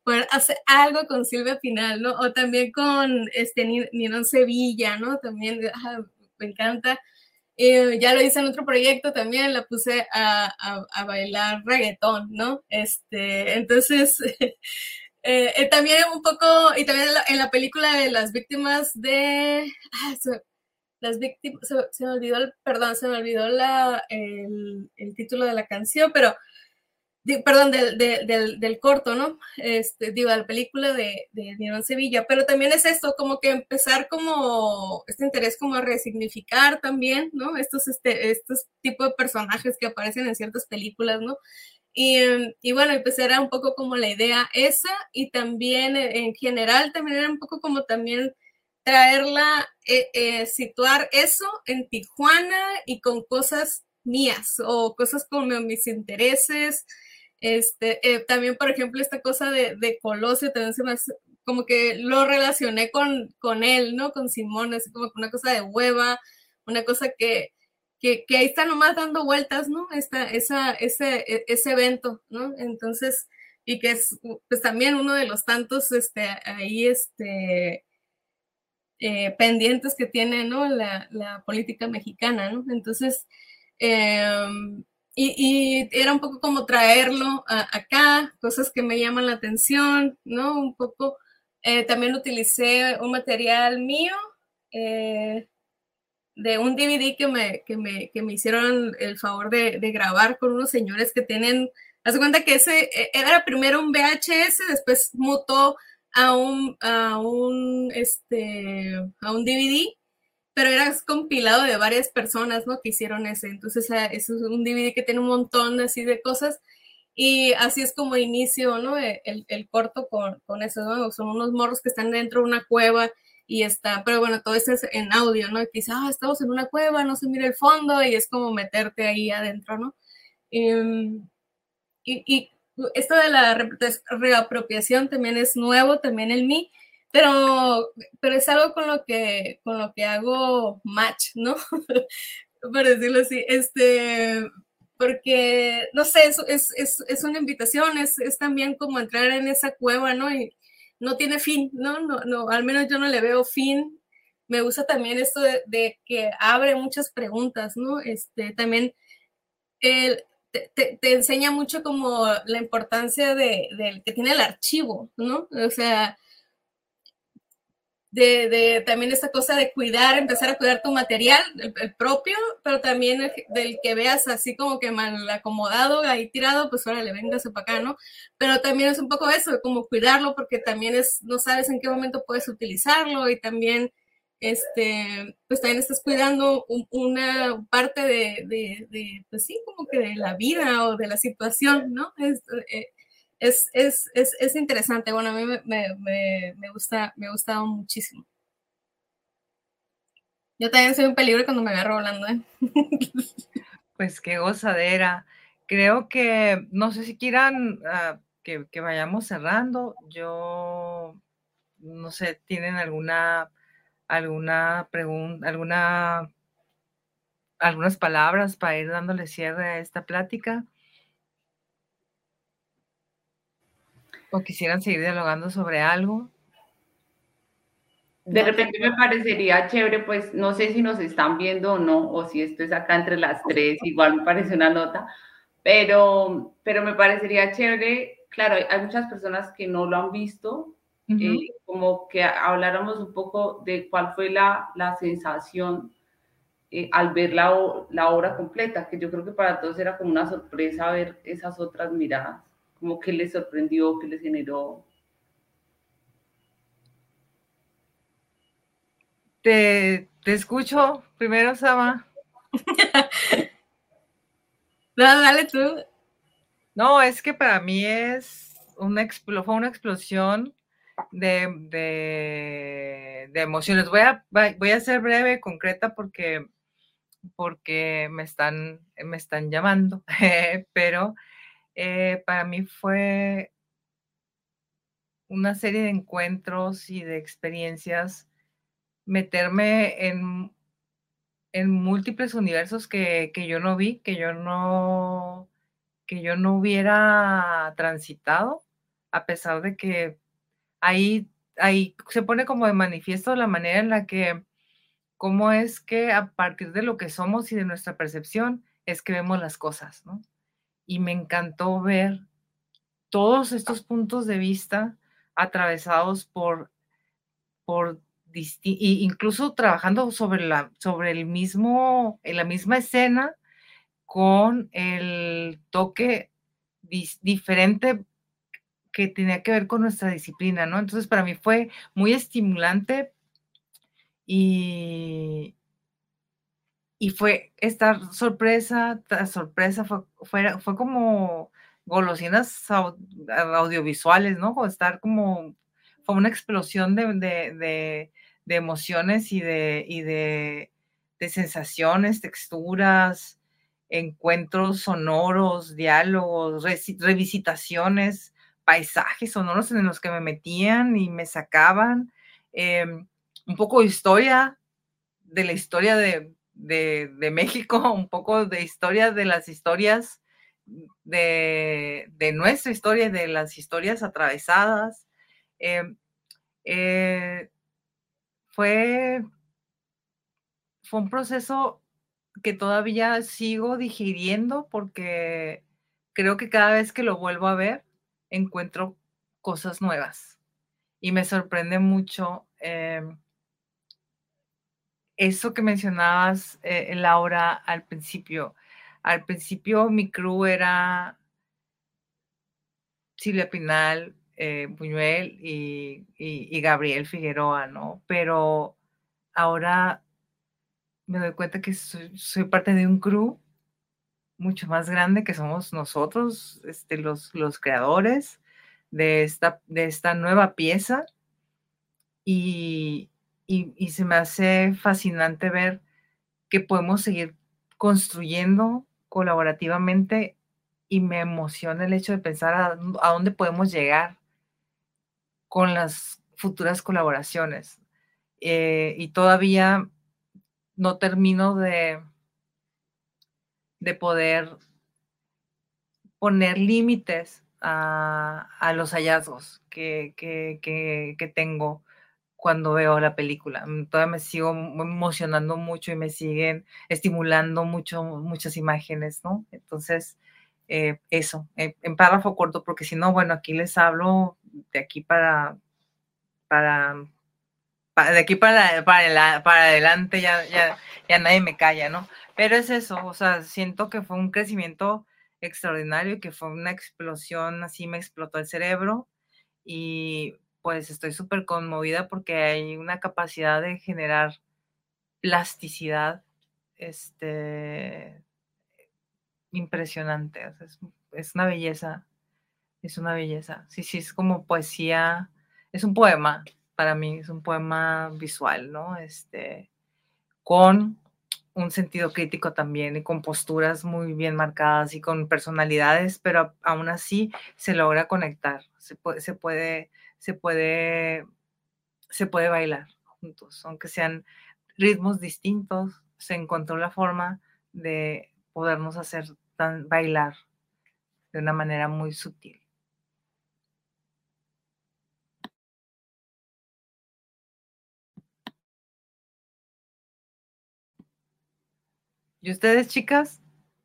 poder hacer algo con Silvia Pinal, ¿no? O también con este Ninón Sevilla, ¿no? También ah, me encanta. Eh, ya lo hice en otro proyecto también, la puse a, a, a bailar reggaetón, ¿no? Este, entonces, eh, eh, también un poco, y también en la, en la película de las víctimas de... Ah, se, las víctimas, se, se me olvidó, el, perdón, se me olvidó la, el, el título de la canción, pero perdón, del, del, del corto, ¿no? Este, digo, de la película de, de Ninón Sevilla, pero también es esto, como que empezar como, este interés como a resignificar también, ¿no? Estos, este, estos tipos de personajes que aparecen en ciertas películas, ¿no? Y, y bueno, pues era un poco como la idea esa, y también en general también era un poco como también traerla, eh, eh, situar eso en Tijuana y con cosas mías, o cosas como mis intereses. Este, eh, también, por ejemplo, esta cosa de, de Colosio también se me hace, como que lo relacioné con, con él, ¿no? Con Simón, así como una cosa de hueva, una cosa que, que, que ahí está nomás dando vueltas, ¿no? Esta, esa, ese, ese evento, ¿no? Entonces, y que es pues también uno de los tantos, este, ahí, este, eh, pendientes que tiene, ¿no? La, la política mexicana, ¿no? Entonces, eh, Y, y era un poco como traerlo a, acá, cosas que me llaman la atención, ¿no? Un poco, eh, también utilicé un material mío, eh, de un D V D que me, que me, que me hicieron el favor de, de grabar con unos señores que tienen, haz cuenta que ese era primero un V H S, después mutó a un, a un, este, a un D V D, pero era compilado de varias personas, ¿no? Que hicieron ese. Entonces, es un D V D que tiene un montón así de cosas, y así es como inicio, ¿no? El, el corto con, con eso, ¿no? Son unos morros que están dentro de una cueva y está, pero bueno, todo eso es en audio, ¿no? Y dice, ah, estamos en una cueva, no se mira el fondo, y es como meterte ahí adentro, ¿no? Y, y, y esto de la reapropiación también es nuevo, también en mí, pero, pero es algo con lo que, con lo que hago match, ¿no? Por decirlo así, este, porque, no sé, es, es, es, es una invitación, es, es también como entrar en esa cueva, ¿no? Y no tiene fin, ¿no? No, no, al menos yo no le veo fin. Me gusta también esto de, de que abre muchas preguntas, ¿no? Este, también el, te, te, te enseña mucho como la importancia de, de que tiene el archivo, ¿no? O sea, De, de también esta cosa de cuidar, empezar a cuidar tu material, el, el propio, pero también el, del que veas así como que mal acomodado, ahí tirado, pues órale, véngase para acá, ¿no? Pero también es un poco eso, como cuidarlo, porque también es, no sabes en qué momento puedes utilizarlo, y también, este, pues también estás cuidando un, una parte de, de, de, pues sí, como que de la vida o de la situación, ¿no? Es, eh, Es, es, es, es interesante. Bueno, a mí me, me, me, gusta, me ha gustado muchísimo. Yo también soy un peligro cuando me agarro hablando, ¿eh? Pues qué gozadera. Creo que, no sé si quieran uh, que, que vayamos cerrando. Yo, no sé, ¿tienen alguna, alguna pregunta, alguna, algunas palabras para ir dándole cierre a esta plática? ¿O quisieran seguir dialogando sobre algo? De repente me parecería chévere, pues no sé si nos están viendo o no, o si esto es acá entre las tres, igual me parece una nota, pero, pero me parecería chévere, claro, hay, hay muchas personas que no lo han visto, uh-huh. eh, como que habláramos un poco de cuál fue la, la sensación eh, al ver la, la obra completa, que yo creo que para todos era como una sorpresa ver esas otras miradas, como que les sorprendió, que les generó. Te, te escucho primero, Sama. No, dale tú. No, es que para mí es una, fue una explosión de, de, de emociones. Voy a, voy a ser breve, concreta, porque, porque me, están, me están llamando, pero eh, para mí fue una serie de encuentros y de experiencias, meterme en, en múltiples universos que, que yo no vi, que yo no, que yo no hubiera transitado a pesar de que ahí, ahí se pone como de manifiesto la manera en la que, cómo es que a partir de lo que somos y de nuestra percepción es que vemos las cosas, ¿no? Y me encantó ver todos estos puntos de vista atravesados por, por y incluso trabajando sobre, la, sobre el mismo, en la misma escena con el toque dis, diferente que tenía que ver con nuestra disciplina, ¿no? Entonces para mí fue muy estimulante y, y fue esta sorpresa, tras sorpresa, fue, fue, fue como golosinas audiovisuales, ¿no? O estar como, fue una explosión de, de, de, de emociones y, de, y de, de sensaciones, texturas, encuentros sonoros, diálogos, re, revisitaciones, paisajes sonoros en los que me metían y me sacaban, eh, un poco de historia, de la historia de, de, de México, un poco de historia de las historias, de, de nuestra historia, de las historias atravesadas. Eh, eh, fue, fue un proceso que todavía sigo digiriendo porque creo que cada vez que lo vuelvo a ver encuentro cosas nuevas y me sorprende mucho eh, eso que mencionabas, eh, Laura, al principio. Al principio mi crew era Silvia Pinal, eh, Buñuel y, y, y Gabriel Figueroa, ¿no? Pero ahora me doy cuenta que soy, soy parte de un crew mucho más grande que somos nosotros, este, los, los creadores de esta, de esta nueva pieza y, y, y se me hace fascinante ver que podemos seguir construyendo colaborativamente y me emociona el hecho de pensar a, a dónde podemos llegar con las futuras colaboraciones. Eh, y todavía no termino de, de poder poner límites a, a los hallazgos que, que, que, que tengo cuando veo la película. Todavía me sigo emocionando mucho y me siguen estimulando mucho, muchas imágenes, ¿no? Entonces, eh, eso, en, en párrafo corto, porque si no, bueno, aquí les hablo de aquí para, para, para de aquí para, para, la, para adelante, ya, ya, ya nadie me calla, ¿no? Pero es eso, o sea, siento que fue un crecimiento extraordinario y que fue una explosión, así me explotó el cerebro y pues estoy súper conmovida porque hay una capacidad de generar plasticidad este, impresionante. O sea, es, es una belleza, es una belleza. Sí, sí, es como poesía, es un poema para mí, es un poema visual, ¿no? Este, con un sentido crítico también y con posturas muy bien marcadas y con personalidades, pero aún así se logra conectar, se puede, se puede se puede, se puede bailar juntos, aunque sean ritmos distintos, se encontró la forma de podernos hacer tan, bailar de una manera muy sutil. ¿Y ustedes, chicas?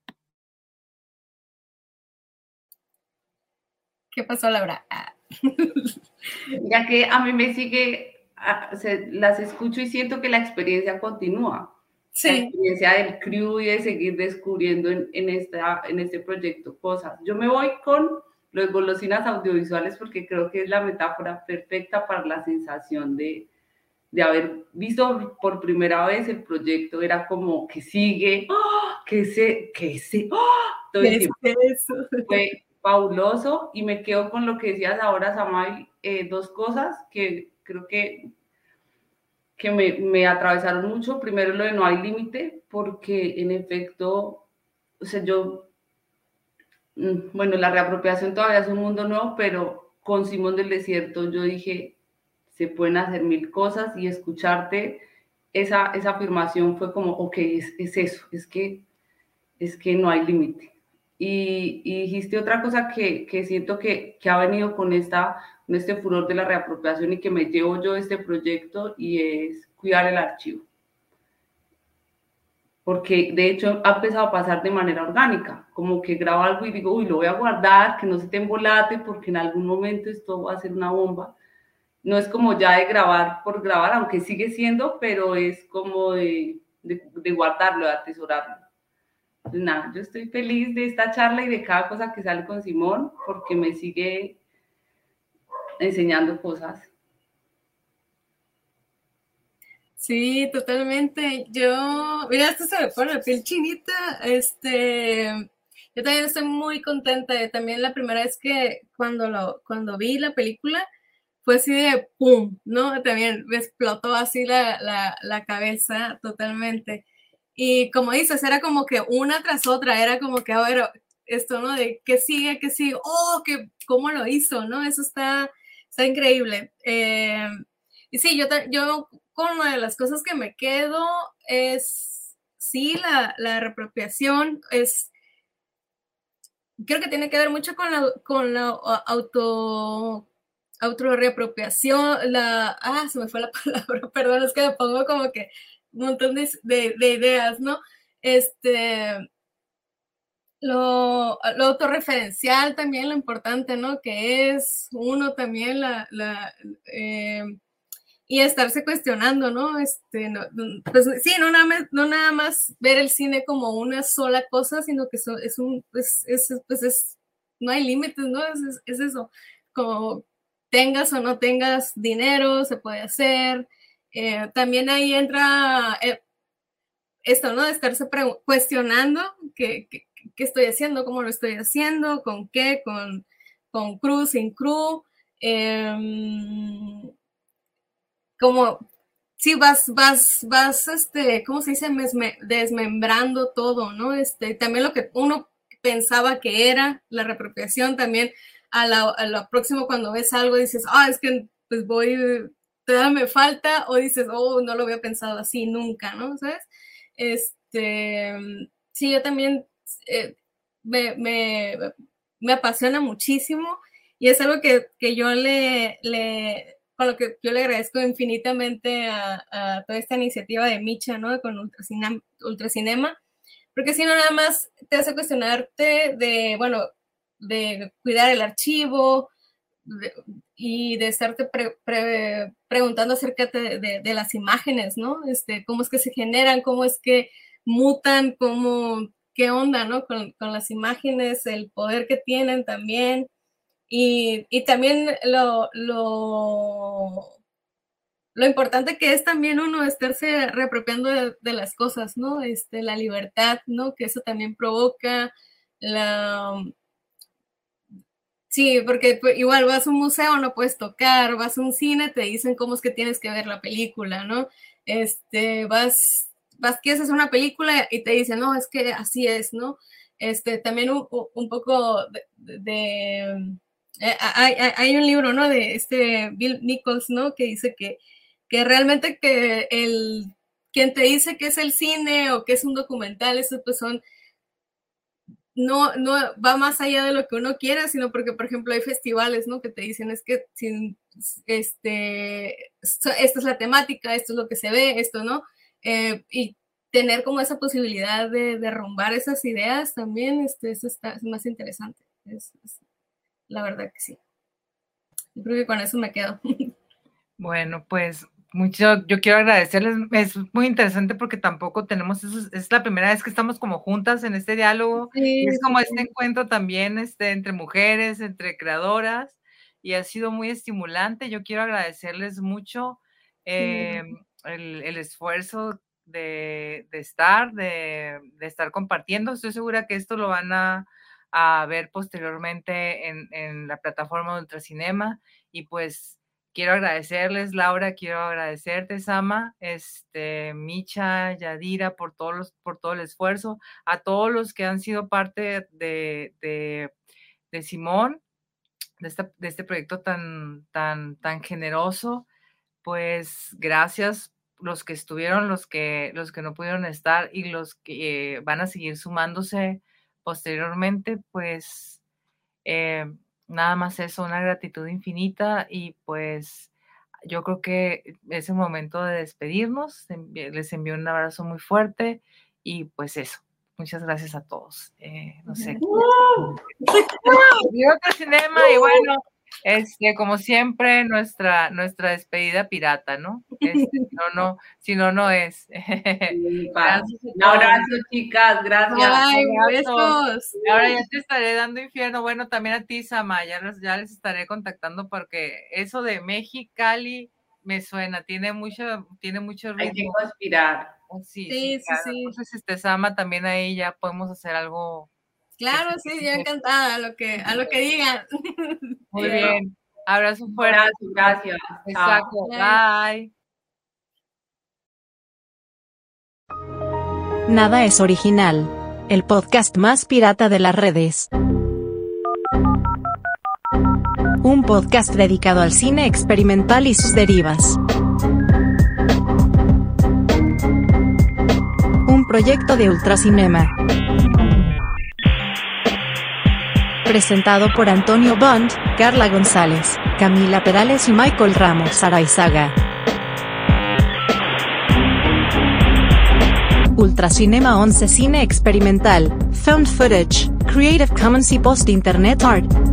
¿Qué pasó, Laura? Ah. Ya que a mí me sigue, a, se, las escucho y siento que la experiencia continúa. Sí. La experiencia del crew y de seguir descubriendo en, en, esta, en este proyecto cosas. Yo me voy con los golosinas audiovisuales porque creo que es la metáfora perfecta para la sensación de, de haber visto por primera vez el proyecto. Era como que sigue, ¡oh! que se, que se, ¡oh! todo el tiempo. Eso? Fue fabuloso y me quedo con lo que decías ahora, Samael, eh, dos cosas que creo que, que me, me atravesaron mucho. Primero, lo de no hay límite, porque en efecto, o sea, yo, bueno, la reapropiación todavía es un mundo nuevo, pero con Simón del Desierto yo dije, se pueden hacer mil cosas y escucharte, esa, esa afirmación fue como, ok, es, es eso, es que, es que no hay límite. Y, y dijiste otra cosa que, que siento que, que ha venido con, esta, con este furor de la reapropiación y que me llevo yo de este proyecto, y es cuidar el archivo. Porque de hecho ha empezado a pasar de manera orgánica, como que grabo algo y digo, uy, lo voy a guardar, que no se te embolate, porque en algún momento esto va a ser una bomba. No es como ya de grabar por grabar, aunque sigue siendo, pero es como de, de, de guardarlo, de atesorarlo. Pues nada, yo estoy feliz de esta charla y de cada cosa que sale con Simón, porque me sigue enseñando cosas. Sí, totalmente. Yo, mira, esto se me pone la piel chinita. Este, yo también estoy muy contenta. También la primera vez que cuando lo, cuando vi la película fue así de pum, ¿no? También me explotó así la, la, la cabeza totalmente. Y como dices, era como que una tras otra, era como que, a ver, esto, ¿no? De qué sigue, qué sigue, oh, que, cómo lo hizo, ¿no? Eso está, está increíble. Eh, y sí, yo, yo con una de las cosas que me quedo es, sí, la, la reapropiación es, creo que tiene que ver mucho con la, con la auto, auto reapropiación, la, ah, se me fue la palabra, perdón, es que me pongo como que un montón de, de, de ideas, ¿no? Este, lo, lo autorreferencial también, lo importante, ¿no? Que es uno también la, la eh, y estarse cuestionando, ¿no? Este, no, pues sí, no nada, más, no nada más ver el cine como una sola cosa, sino que so, es un, pues es, pues es, no hay límites, ¿no? Es, es, es eso, como tengas o no tengas dinero, se puede hacer. Eh, también ahí entra eh, esto, ¿no? De estarse cuestionando qué, qué, qué estoy haciendo, cómo lo estoy haciendo, con qué, con, con crew, sin crew. Eh, como, sí, vas, vas, vas, este, ¿cómo se dice? Mesme, desmembrando todo, ¿no? Este, también lo que uno pensaba que era la reapropiación, también a, la, a lo próximo cuando ves algo dices, ah, es que pues voy, todavía me falta, o dices, oh, no lo había pensado así nunca, ¿no? ¿Sabes? Este, sí, yo también eh, me, me, me apasiona muchísimo y es algo que, que yo le, le con lo que yo le agradezco infinitamente a, a toda esta iniciativa de Micha, ¿no? Con Ultracinema, Ultracinema, porque si no nada más te hace cuestionarte de, bueno, de cuidar el archivo de, y de estarte pre, pre, preguntando acerca de, de, de las imágenes, ¿no? Este, cómo es que se generan, cómo es que mutan, cómo, qué onda, ¿no? Con, con las imágenes, el poder que tienen también. Y, y también lo, lo, lo importante que es también uno estarse reapropiando de, de las cosas, ¿no? Este, la libertad, ¿no? Que eso también provoca la... Sí, porque igual vas a un museo, no puedes tocar, vas a un cine, te dicen cómo es que tienes que ver la película, ¿no? Este, vas, vas, quieres hacer una película y te dicen, no, es que así es, ¿no? Este, también un, un poco de... de Hay, hay, un libro, ¿no? De este Bill Nichols, ¿no? Que dice que, que realmente que el quien te dice que es el cine o que es un documental, eso pues son, no, no va más allá de lo que uno quiera, sino porque, por ejemplo, hay festivales, ¿no? Que te dicen es que sin, este, esta es la temática, esto es lo que se ve, esto, ¿no? Eh, y tener como esa posibilidad de derrumbar esas ideas también, este, eso está, es más interesante. Es, es, la verdad que sí. Yo creo que con eso me quedo. Bueno, pues mucho, yo quiero agradecerles, es muy interesante porque tampoco tenemos eso, es la primera vez que estamos como juntas en este diálogo, sí, y es como sí. Este encuentro también este, entre mujeres, entre creadoras, y ha sido muy estimulante. Yo quiero agradecerles mucho eh, sí. el, el esfuerzo de, de estar, de, de estar compartiendo. Estoy segura que esto lo van a a ver posteriormente en, en la plataforma de Ultracinema, y pues quiero agradecerles, Laura, quiero agradecerte, Sama, este, Micha, Yadira, por, todos los, por todo el esfuerzo, a todos los que han sido parte de, de, de Simón, de, esta, de este proyecto tan, tan, tan generoso, pues gracias los que estuvieron, los que, los que no pudieron estar y los que eh, van a seguir sumándose posteriormente, pues eh, nada más eso, una gratitud infinita y pues yo creo que es el momento de despedirnos. Les envío un abrazo muy fuerte y pues eso. Muchas gracias a todos. Eh, no sé. ¡Uh! Ultracinema y bueno, este, como siempre, nuestra, nuestra despedida pirata, ¿no? Este, no, no, si no, no es. Gracias. Un abrazo, chicas, gracias. Ay, besos. Ahora ya te estaré dando infierno. Bueno, también a ti, Sama, ya les, ya les estaré contactando porque eso de Mexicali me suena, tiene mucho, tiene mucho ritmo. Hay que conspirar. Sí, sí, sí, sí, claro. sí. Entonces, este, Sama, también ahí ya podemos hacer algo. Claro, sí, yo encantada, a lo que, a lo que digan. Muy bien. Abrazo fuerte. Gracias, gracias. Exacto. Bye. Nada es original. El podcast más pirata de las redes. Un podcast dedicado al cine experimental y sus derivas. Un proyecto de Ultracinema. Presentado por Antonio Bond, Carla González, Camila Perales y Michael Ramos Araizaga. Ultracinema once Cine experimental, Found Footage, Creative Commons y Post Internet Art.